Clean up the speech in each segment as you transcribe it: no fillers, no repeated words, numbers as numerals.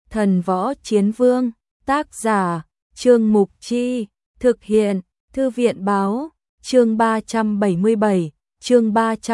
Thần võ chiến vương, tác giả, Trương Mục Chi, thực hiện, Thư viện báo, chương 377, chương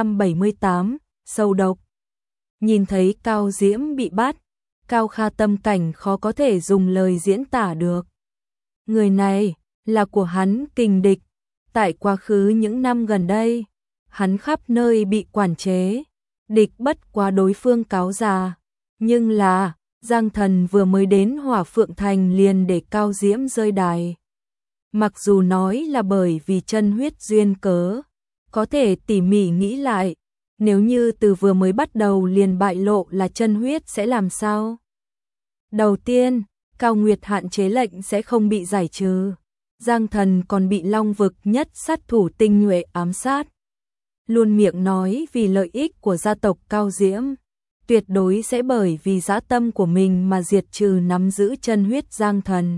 378, sâu độc. Nhìn thấy Cao Diễm bị bắt, Cao Kha tâm cảnh khó có thể dùng lời diễn tả được. Người này là của hắn kình địch, tại quá khứ những năm gần đây, hắn khắp nơi bị quản chế, địch bất quá đối phương cáo già, nhưng là Giang Thần vừa mới đến Hỏa Phượng Thành liền để Cao Diễm rơi đài. Mặc dù nói là bởi vì chân huyết duyên cớ, có thể tỉ mỉ nghĩ lại, nếu như từ vừa mới bắt đầu liền bại lộ là chân huyết sẽ làm sao? Đầu tiên, Cao Nguyệt hạn chế lệnh sẽ không bị giải trừ. Giang Thần còn bị Long vực nhất sát thủ tinh nhuệ ám sát. Luôn miệng nói vì lợi ích của gia tộc Cao Diễm, tuyệt đối sẽ bởi vì dã tâm của mình mà diệt trừ nắm giữ chân huyết Giang Thần.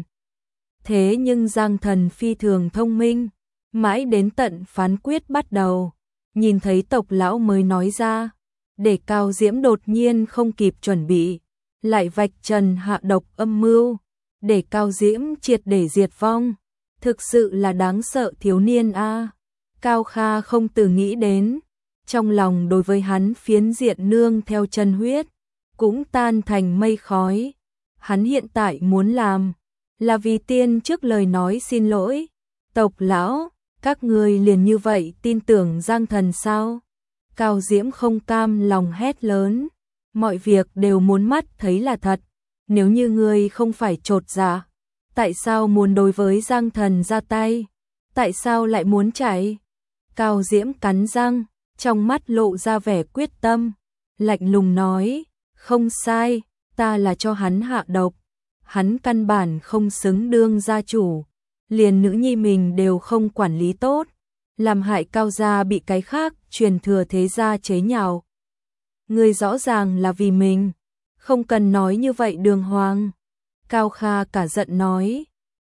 Thế nhưng Giang Thần phi thường thông minh, mãi đến tận phán quyết bắt đầu, nhìn thấy tộc lão mới nói ra, để Cao Diễm đột nhiên không kịp chuẩn bị, lại vạch trần hạ độc âm mưu, để Cao Diễm triệt để diệt vong. Thực sự là đáng sợ thiếu niên a. Cao Kha không từ nghĩ đến, trong lòng đối với hắn phiến diện nương theo chân huyết, cũng tan thành mây khói. Hắn hiện tại muốn làm, là vì tiên trước lời nói xin lỗi. Tộc lão, các người liền như vậy tin tưởng Giang Thần sao? Cao Diễm không cam lòng hét lớn, mọi việc đều muốn mắt thấy là thật, nếu như người không phải chột dạ, tại sao muốn đối với Giang Thần ra tay? Tại sao lại muốn chạy? Cao Diễm cắn răng, trong mắt lộ ra vẻ quyết tâm, lạnh lùng nói, không sai, ta là cho hắn hạ độc, hắn căn bản không xứng đương gia chủ, liền nữ nhi mình đều không quản lý tốt, làm hại Cao gia bị cái khác truyền thừa thế gia chế nhạo. Người rõ ràng là vì mình, không cần nói như vậy đường hoàng. Cao Kha cả giận nói,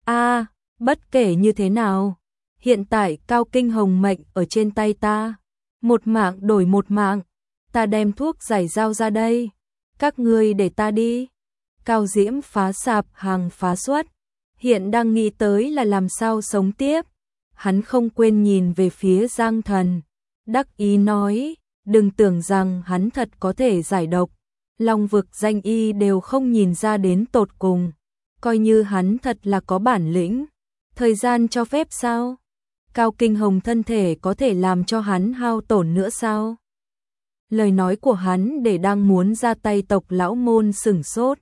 bất kể như thế nào, hiện tại Cao Kinh Hồng mệnh ở trên tay ta, một mạng đổi một mạng, ta đem thuốc giải dao ra đây, các ngươi để ta đi. Cao Diễm phá sạp hàng phá xuất, hiện đang nghĩ tới là làm sao sống tiếp. Hắn không quên nhìn về phía Giang Thần, đắc ý nói, đừng tưởng rằng hắn thật có thể giải độc, Long vực danh y đều không nhìn ra đến tột cùng, coi như hắn thật là có bản lĩnh, thời gian cho phép sao? Cao Kinh Hồng thân thể có thể làm cho hắn hao tổn nữa sao? Lời nói của hắn để đang muốn ra tay tộc lão môn sửng sốt.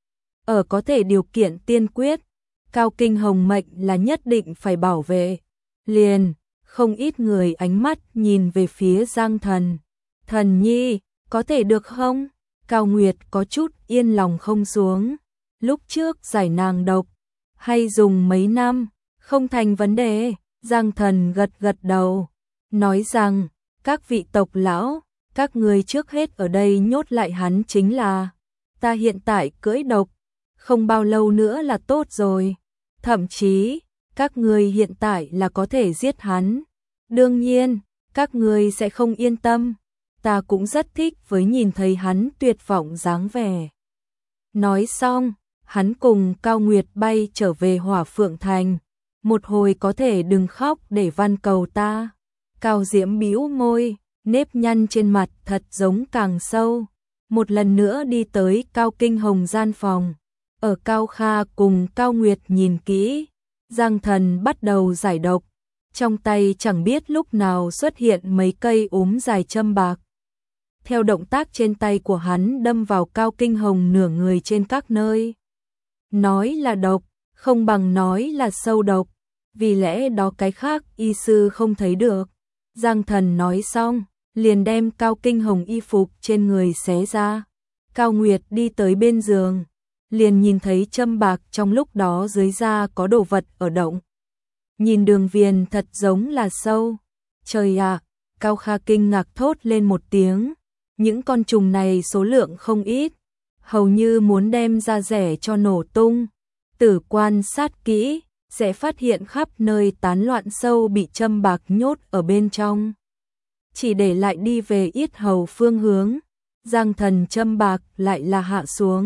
Ở có thể điều kiện tiên quyết, Cao Kinh Hồng mệnh là nhất định phải bảo vệ. Liền, không ít người ánh mắt nhìn về phía Giang Thần. Thần nhi, có thể được không? Cao Nguyệt có chút yên lòng không xuống. Lúc trước giải nàng độc, hay dùng mấy năm, không thành vấn đề. Giang Thần gật gật đầu, nói rằng, các vị tộc lão, các người trước hết ở đây nhốt lại hắn chính là, ta hiện tại cưỡi độc, không bao lâu nữa là tốt rồi. Thậm chí, các người hiện tại là có thể giết hắn. Đương nhiên, các người sẽ không yên tâm, ta cũng rất thích với nhìn thấy hắn tuyệt vọng dáng vẻ. Nói xong, hắn cùng Cao Nguyệt bay trở về Hỏa Phượng Thành. Một hồi có thể đừng khóc để van cầu ta. Cao Diễm bĩu môi, nếp nhăn trên mặt thật giống càng sâu. Một lần nữa đi tới Cao Kinh Hồng gian phòng. Ở Cao Kha cùng Cao Nguyệt nhìn kỹ, Giang Thần bắt đầu giải độc. Trong tay chẳng biết lúc nào xuất hiện mấy cây úm dài châm bạc. Theo động tác trên tay của hắn đâm vào Cao Kinh Hồng nửa người trên các nơi. Nói là độc, không bằng nói là sâu độc. Vì lẽ đó cái khác y sư không thấy được. Giang Thần nói xong, liền đem Cao Kinh Hồng y phục trên người xé ra. Cao Nguyệt đi tới bên giường, liền nhìn thấy châm bạc trong lúc đó dưới da có đồ vật ở động. Nhìn đường viền thật giống là sâu. Trời ạ, Cao Kha kinh ngạc thốt lên một tiếng. Những con trùng này số lượng không ít, hầu như muốn đem ra rẻ cho nổ tung. Tử quan sát kỹ, sẽ phát hiện khắp nơi tán loạn sâu bị châm bạc nhốt ở bên trong. Chỉ để lại đi về yết hầu phương hướng, Giang Thần châm bạc lại là hạ xuống,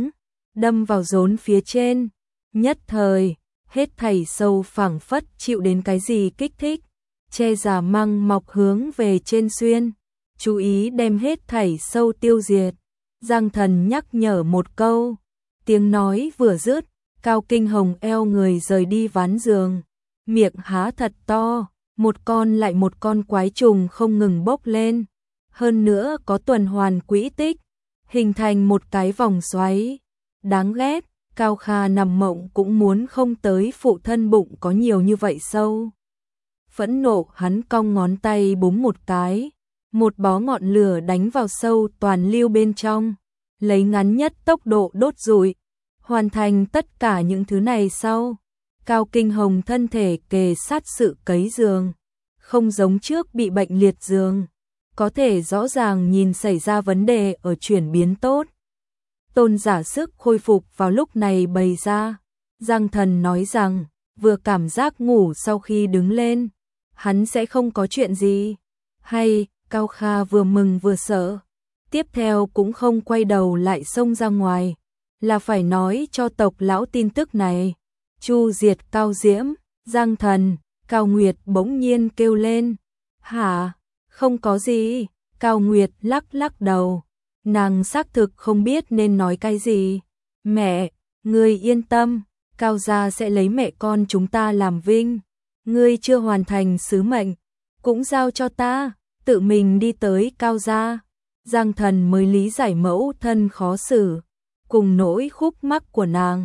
đâm vào rốn phía trên. Nhất thời, hết thảy sâu phảng phất chịu đến cái gì kích thích, che giả măng mọc hướng về trên xuyên, chú ý đem hết thảy sâu tiêu diệt. Giang Thần nhắc nhở một câu, tiếng nói vừa dứt, Cao Kinh Hồng eo người rời đi ván giường, miệng há thật to, một con lại một con quái trùng không ngừng bốc lên, hơn nữa có tuần hoàn quỹ tích, hình thành một cái vòng xoáy. Đáng ghét, Cao Kha nằm mộng cũng muốn không tới phụ thân bụng có nhiều như vậy sâu. Phẫn nộ hắn cong ngón tay búng một cái, một bó ngọn lửa đánh vào sâu toàn lưu bên trong, lấy ngắn nhất tốc độ đốt rụi. Hoàn thành tất cả những thứ này sau, Cao Kinh Hồng thân thể kề sát sự cấy giường, không giống trước bị bệnh liệt giường, có thể rõ ràng nhìn xảy ra vấn đề ở chuyển biến tốt. Tôn giả sức khôi phục vào lúc này bày ra, Giang Thần nói rằng, vừa cảm giác ngủ sau khi đứng lên, hắn sẽ không có chuyện gì. Hay, Cao Kha vừa mừng vừa sợ, tiếp theo cũng không quay đầu lại xông ra ngoài, là phải nói cho tộc lão tin tức này. Chu diệt Cao Diễm, Giang Thần, Cao Nguyệt bỗng nhiên kêu lên. Hả? Không có gì. Cao Nguyệt lắc lắc đầu. Nàng xác thực không biết nên nói cái gì. Mẹ, ngươi yên tâm, Cao gia sẽ lấy mẹ con chúng ta làm vinh. Ngươi chưa hoàn thành sứ mệnh, cũng giao cho ta, tự mình đi tới Cao gia. Giang Thần mới lý giải mẫu thân khó xử, cùng nỗi khúc mắc của nàng.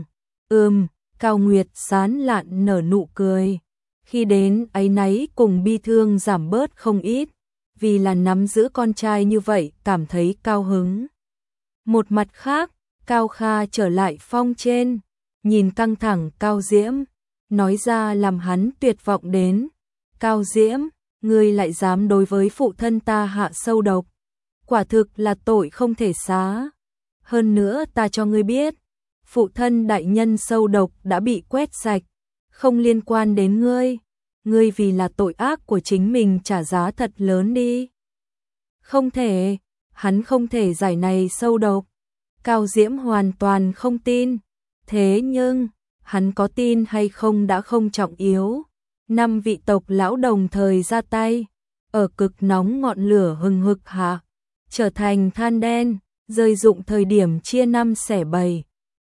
Cao Nguyệt sán lạn nở nụ cười. Khi đến áy náy cùng bi thương giảm bớt không ít, vì là nắm giữ con trai như vậy cảm thấy cao hứng. Một mặt khác, Cao Kha trở lại phong trên, nhìn căng thẳng Cao Diễm, nói ra làm hắn tuyệt vọng đến. Cao Diễm, ngươi lại dám đối với phụ thân ta hạ sâu độc, quả thực là tội không thể xá. Hơn nữa ta cho ngươi biết, phụ thân đại nhân sâu độc đã bị quét sạch, không liên quan đến ngươi. Ngươi vì là tội ác của chính mình trả giá thật lớn đi. Không thể, hắn không thể giải này sâu độc. Cao Diễm hoàn toàn không tin. Thế nhưng, hắn có tin hay không đã không trọng yếu. 5 vị tộc lão đồng thời ra tay, ở cực nóng ngọn lửa hừng hực hạ, trở thành than đen, rơi rụng thời điểm chia 5 xẻ 7.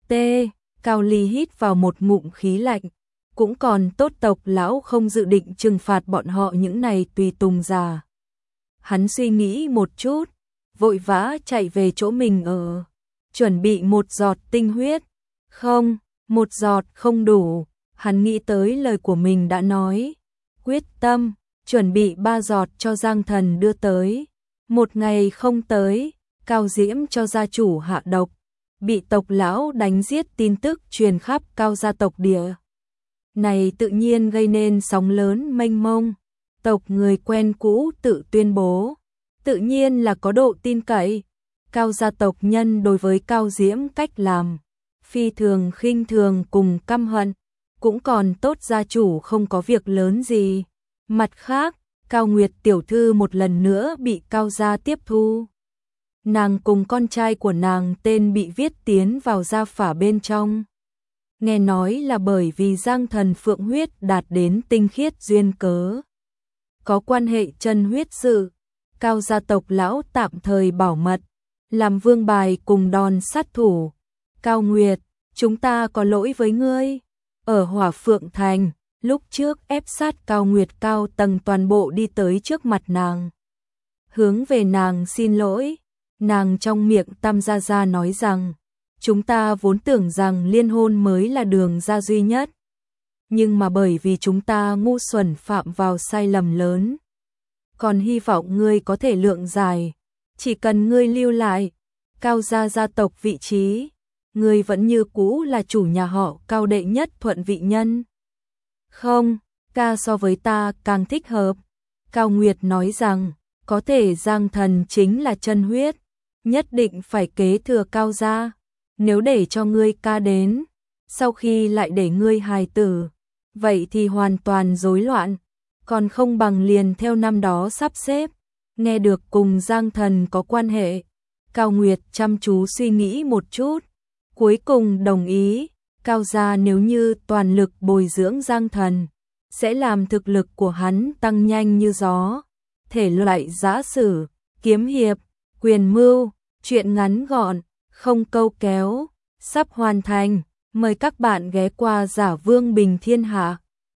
Cao Ly hít vào một ngụm khí lạnh, cũng còn tốt tộc lão không dự định trừng phạt bọn họ những này tùy tùng già. Hắn suy nghĩ một chút, vội vã chạy về chỗ mình ở, chuẩn bị một giọt tinh huyết. Không, một giọt không đủ, hắn nghĩ tới lời của mình đã nói, quyết tâm, chuẩn bị 3 giọt cho Giang Thần đưa tới. Một ngày không tới, Cao Diễm cho gia chủ hạ độc, bị tộc lão đánh giết tin tức truyền khắp Cao gia tộc địa. Này tự nhiên gây nên sóng lớn mênh mông, tộc người quen cũ tự tuyên bố, tự nhiên là có độ tin cậy. Cao gia tộc nhân đối với Cao Diễm cách làm phi thường khinh thường cùng căm hận, cũng còn tốt gia chủ không có việc lớn gì. Mặt khác, Cao Nguyệt tiểu thư một lần nữa bị Cao gia tiếp thu. Nàng cùng con trai của nàng tên bị viết tiến vào gia phả bên trong. Nghe nói là bởi vì Giang Thần phượng huyết đạt đến tinh khiết duyên cớ. Có quan hệ chân huyết sự, Cao gia tộc lão tạm thời bảo mật, làm vương bài cùng đòn sát thủ. Cao Nguyệt, chúng ta có lỗi với ngươi. Ở Hỏa Phượng Thành, lúc trước ép sát Cao Nguyệt cao tầng toàn bộ đi tới trước mặt nàng, hướng về nàng xin lỗi. Nàng trong miệng tam gia gia nói rằng, chúng ta vốn tưởng rằng liên hôn mới là đường ra duy nhất, nhưng mà bởi vì chúng ta ngu xuẩn phạm vào sai lầm lớn, còn hy vọng ngươi có thể lượng giải. Chỉ cần ngươi lưu lại Cao gia gia tộc vị trí, ngươi vẫn như cũ là chủ nhà họ Cao đệ nhất thuận vị nhân. Không, ca so với ta càng thích hợp. Cao Nguyệt nói rằng, có thể Giang Thần chính là chân huyết, nhất định phải kế thừa Cao gia. Nếu để cho ngươi ca đến, sau khi lại để ngươi hài tử, vậy thì hoàn toàn rối loạn, còn không bằng liền theo năm đó sắp xếp. Nghe được cùng Giang Thần có quan hệ, Cao Nguyệt chăm chú suy nghĩ một chút, cuối cùng đồng ý, Cao gia nếu như toàn lực bồi dưỡng Giang Thần, sẽ làm thực lực của hắn tăng nhanh như gió. Thể loại giã sử, kiếm hiệp, quyền mưu, truyện ngắn gọn, không câu kéo, sắp hoàn thành. Mời các bạn ghé qua Giả Vương Bình Thiên Hạ.